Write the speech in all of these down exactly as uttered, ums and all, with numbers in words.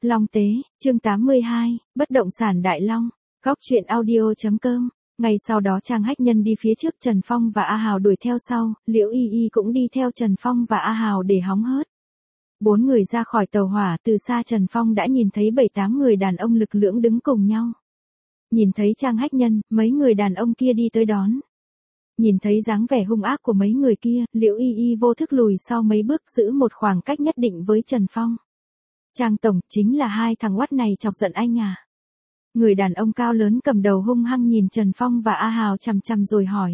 Long Tế, chương tám mươi hai, Bất động sản Đại Long, góc truyện audio.com. Ngày sau đó Trang Hách Nhân đi phía trước, Trần Phong và A Hào đuổi theo sau, Liễu Y Y cũng đi theo Trần Phong và A Hào để hóng hớt. Bốn người ra khỏi tàu hỏa, từ xa Trần Phong đã nhìn thấy bảy tám người đàn ông lực lưỡng đứng cùng nhau. Nhìn thấy Trang Hách Nhân, mấy người đàn ông kia đi tới đón. Nhìn thấy dáng vẻ hung ác của mấy người kia, Liễu Y Y vô thức lùi sau mấy bước, giữ một khoảng cách nhất định với Trần Phong. Trang tổng, chính là hai thằng oắt này chọc giận anh à? Người đàn ông cao lớn cầm đầu hung hăng nhìn Trần Phong và A Hào chằm chằm rồi hỏi.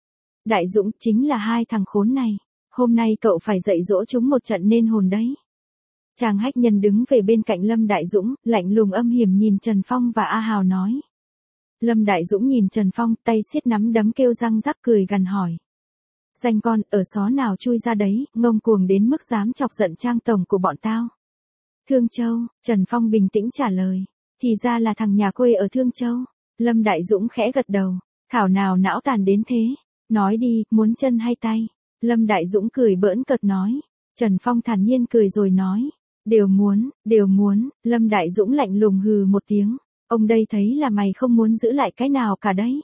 Đại Dũng, chính là hai thằng khốn này. Hôm nay cậu phải dạy dỗ chúng một trận nên hồn đấy. Trang Hách Nhân đứng về bên cạnh Lâm Đại Dũng, lạnh lùng âm hiểm nhìn Trần Phong và A Hào nói. Lâm Đại Dũng nhìn Trần Phong, tay siết nắm đấm kêu răng rắc cười gằn hỏi. Danh con, ở xó nào chui ra đấy, ngông cuồng đến mức dám chọc giận Trang tổng của bọn tao. Thương Châu, Trần Phong bình tĩnh trả lời. Thì ra là thằng nhà quê ở Thương Châu. Lâm Đại Dũng khẽ gật đầu. Thảo nào não tàn đến thế. Nói đi, muốn chân hay tay? Lâm Đại Dũng cười bỡn cợt nói. Trần Phong thản nhiên cười rồi nói. Đều muốn, đều muốn. Lâm Đại Dũng lạnh lùng hừ một tiếng. Ông đây thấy là mày không muốn giữ lại cái nào cả đấy.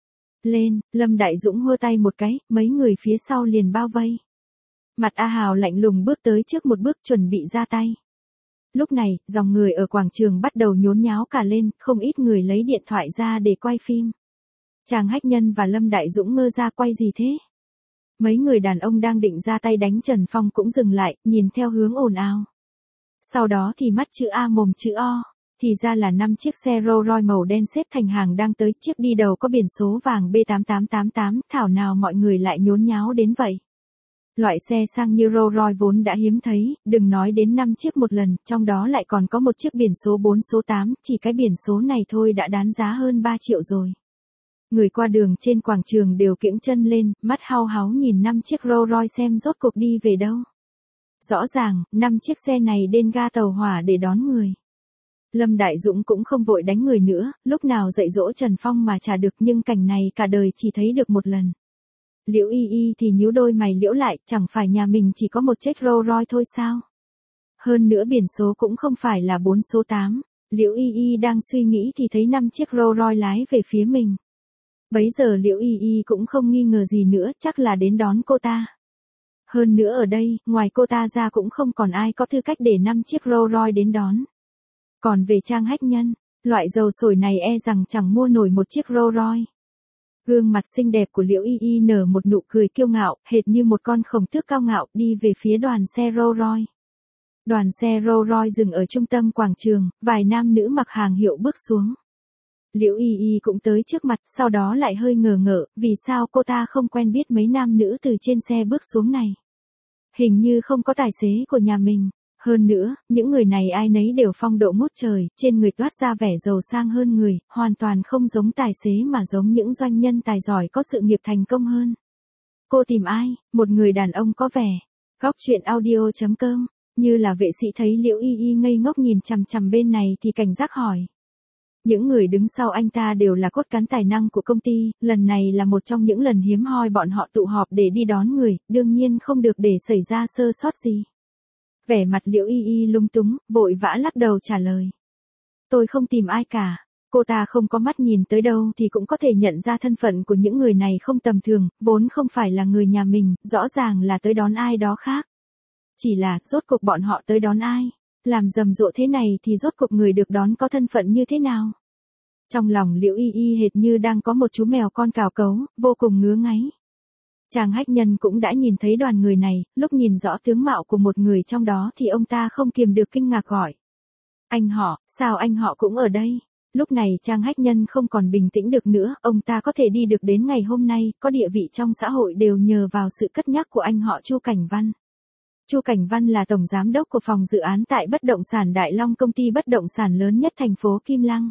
Lên, Lâm Đại Dũng hô tay một cái, mấy người phía sau liền bao vây. Mặt A Hào lạnh lùng bước tới trước một bước chuẩn bị ra tay. Lúc này, dòng người ở quảng trường bắt đầu nhốn nháo cả lên, không ít người lấy điện thoại ra để quay phim. Trang Hách Nhân và Lâm Đại Dũng ngơ ra quay gì thế? Mấy người đàn ông đang định ra tay đánh Trần Phong cũng dừng lại, nhìn theo hướng ồn ào. Sau đó thì mắt chữ A mồm chữ O, thì ra là năm chiếc xe Rolls Royce màu đen xếp thành hàng đang tới, chiếc đi đầu có biển số vàng B tám tám tám tám, thảo nào mọi người lại nhốn nháo đến vậy. Loại xe sang như Rolls Royce vốn đã hiếm thấy, đừng nói đến năm chiếc một lần, trong đó lại còn có một chiếc biển số bốn số tám, chỉ cái biển số này thôi đã đáng giá hơn ba triệu rồi. Người qua đường trên quảng trường đều kiễng chân lên, mắt hau háu nhìn năm chiếc Rolls Royce xem rốt cuộc đi về đâu. Rõ ràng, năm chiếc xe này đến ga tàu hỏa để đón người. Lâm Đại Dũng cũng không vội đánh người nữa, lúc nào dạy dỗ Trần Phong mà trả được, nhưng cảnh này cả đời chỉ thấy được một lần. Liễu Y Y thì nhíu đôi mày liễu lại, chẳng phải nhà mình chỉ có một chiếc Rolls Royce thôi sao? Hơn nữa biển số cũng không phải là bốn số tám. Liễu Y Y đang suy nghĩ thì thấy năm chiếc Rolls Royce lái về phía mình. Bấy giờ Liễu Y Y cũng không nghi ngờ gì nữa, chắc là đến đón cô ta. Hơn nữa ở đây, ngoài cô ta ra cũng không còn ai có tư cách để năm chiếc Rolls Royce đến đón. Còn về Trang Hách Nhân, loại dầu sổi này e rằng chẳng mua nổi một chiếc Rolls Royce. Gương mặt xinh đẹp của Liễu Y Y nở một nụ cười kiêu ngạo, hệt như một con khổng tước cao ngạo, đi về phía đoàn xe Rolls Royce. Đoàn xe Rolls Royce dừng ở trung tâm quảng trường, vài nam nữ mặc hàng hiệu bước xuống. Liễu Y Y cũng tới trước mặt, sau đó lại hơi ngờ ngợ, vì sao cô ta không quen biết mấy nam nữ từ trên xe bước xuống này. Hình như không có tài xế của nhà mình. Hơn nữa, những người này ai nấy đều phong độ ngút trời, trên người toát ra vẻ giàu sang hơn người, hoàn toàn không giống tài xế mà giống những doanh nhân tài giỏi có sự nghiệp thành công hơn. Cô tìm ai? Một người đàn ông có vẻ. Góc truyện audio.com, như là vệ sĩ thấy Liễu Y Y ngây ngốc nhìn chằm chằm bên này thì cảnh giác hỏi. Những người đứng sau anh ta đều là cốt cán tài năng của công ty, lần này là một trong những lần hiếm hoi bọn họ tụ họp để đi đón người, đương nhiên không được để xảy ra sơ sót gì. Vẻ mặt Liễu Y Y lung túng, vội vã lắc đầu trả lời. Tôi không tìm ai cả. Cô ta không có mắt nhìn tới đâu thì cũng có thể nhận ra thân phận của những người này không tầm thường, vốn không phải là người nhà mình, rõ ràng là tới đón ai đó khác. Chỉ là, rốt cuộc bọn họ tới đón ai? Làm rầm rộ thế này thì rốt cuộc người được đón có thân phận như thế nào? Trong lòng Liễu Y Y hệt như đang có một chú mèo con cào cấu, vô cùng ngứa ngáy. Trang Hách Nhân cũng đã nhìn thấy đoàn người này, lúc nhìn rõ tướng mạo của một người trong đó thì ông ta không kiềm được kinh ngạc gọi. Anh họ, sao anh họ cũng ở đây? Lúc này Trang Hách Nhân không còn bình tĩnh được nữa, ông ta có thể đi được đến ngày hôm nay, có địa vị trong xã hội đều nhờ vào sự cất nhắc của anh họ Chu Cảnh Văn. Chu Cảnh Văn là tổng giám đốc của phòng dự án tại bất động sản Đại Long, công ty bất động sản lớn nhất thành phố Kim Lăng.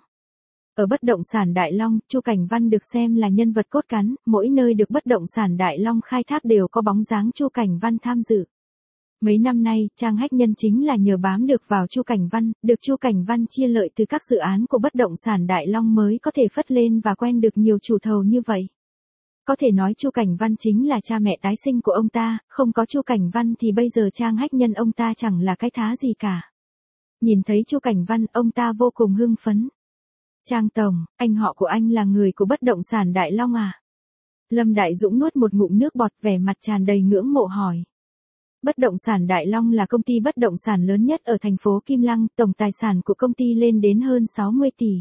Ở bất động sản Đại Long, Chu Cảnh Văn được xem là nhân vật cốt cán, mỗi nơi được bất động sản Đại Long khai thác đều có bóng dáng Chu Cảnh Văn tham dự. Mấy năm nay, Trang Hách Nhân chính là nhờ bám được vào Chu Cảnh Văn, được Chu Cảnh Văn chia lợi từ các dự án của bất động sản Đại Long mới có thể phất lên và quen được nhiều chủ thầu như vậy. Có thể nói Chu Cảnh Văn chính là cha mẹ tái sinh của ông ta, không có Chu Cảnh Văn thì bây giờ Trang Hách Nhân ông ta chẳng là cái thá gì cả. Nhìn thấy Chu Cảnh Văn, ông ta vô cùng hưng phấn. Trang tổng, anh họ của anh là người của bất động sản Đại Long à? Lâm Đại Dũng nuốt một ngụm nước bọt, vẻ mặt tràn đầy ngưỡng mộ hỏi. Bất động sản Đại Long là công ty bất động sản lớn nhất ở thành phố Kim Lăng, tổng tài sản của công ty lên đến hơn sáu mươi tỷ.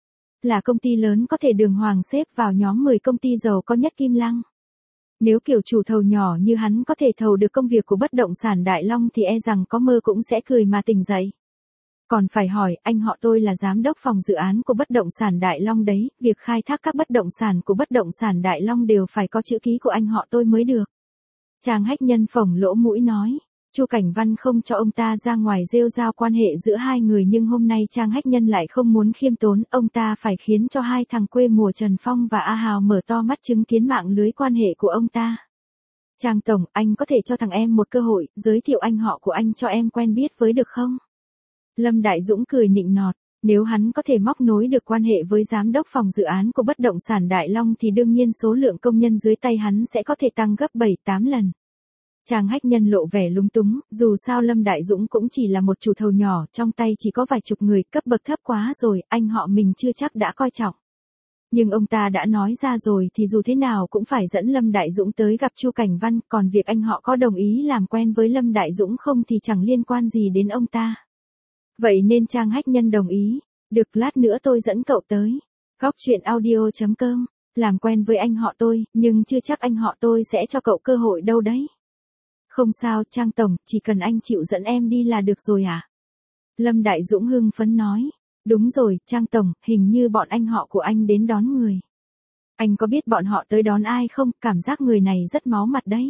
Là công ty lớn có thể đường hoàng xếp vào nhóm mười công ty giàu có nhất Kim Lăng. Nếu kiểu chủ thầu nhỏ như hắn có thể thầu được công việc của bất động sản Đại Long thì e rằng có mơ cũng sẽ cười mà tỉnh dậy. Còn phải hỏi, anh họ tôi là giám đốc phòng dự án của bất động sản Đại Long đấy, việc khai thác các bất động sản của bất động sản Đại Long đều phải có chữ ký của anh họ tôi mới được. Trang Hách Nhân phồng lỗ mũi nói. Chu Cảnh Văn không cho ông ta ra ngoài rêu rao quan hệ giữa hai người, nhưng hôm nay Trang Hách Nhân lại không muốn khiêm tốn, ông ta phải khiến cho hai thằng quê mùa Trần Phong và A Hào mở to mắt chứng kiến mạng lưới quan hệ của ông ta. Trang tổng, anh có thể cho thằng em một cơ hội, giới thiệu anh họ của anh cho em quen biết với được không? Lâm Đại Dũng cười nịnh nọt, nếu hắn có thể móc nối được quan hệ với giám đốc phòng dự án của bất động sản Đại Long thì đương nhiên số lượng công nhân dưới tay hắn sẽ có thể tăng gấp bảy tám lần. Trang Hách Nhân lộ vẻ lúng túng, dù sao Lâm Đại Dũng cũng chỉ là một chủ thầu nhỏ, trong tay chỉ có vài chục người, cấp bậc thấp quá rồi, anh họ mình chưa chắc đã coi trọng. Nhưng ông ta đã nói ra rồi thì dù thế nào cũng phải dẫn Lâm Đại Dũng tới gặp Chu Cảnh Văn, còn việc anh họ có đồng ý làm quen với Lâm Đại Dũng không thì chẳng liên quan gì đến ông ta. Vậy nên Trang Hách Nhân đồng ý, được, lát nữa tôi dẫn cậu tới. Góc truyện audio chấm com, làm quen với anh họ tôi, nhưng chưa chắc anh họ tôi sẽ cho cậu cơ hội đâu đấy. Không sao, Trang tổng, chỉ cần anh chịu dẫn em đi là được rồi à? Lâm Đại Dũng hưng phấn nói. Đúng rồi, Trang tổng, hình như bọn anh họ của anh đến đón người. Anh có biết bọn họ tới đón ai không? Cảm giác người này rất máu mặt đấy.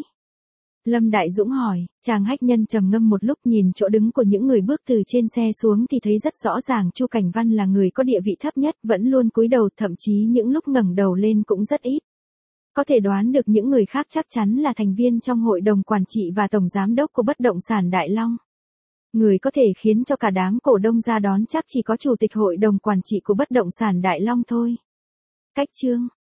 Lâm Đại Dũng hỏi. Trang Hách Nhân trầm ngâm một lúc, nhìn chỗ đứng của những người bước từ trên xe xuống thì thấy rất rõ ràng Chu Cảnh Văn là người có địa vị thấp nhất, vẫn luôn cúi đầu, thậm chí những lúc ngẩng đầu lên cũng rất ít. Có thể đoán được những người khác chắc chắn là thành viên trong hội đồng quản trị và tổng giám đốc của bất động sản Đại Long. Người có thể khiến cho cả đám cổ đông ra đón chắc chỉ có chủ tịch hội đồng quản trị của bất động sản Đại Long thôi. Cách chương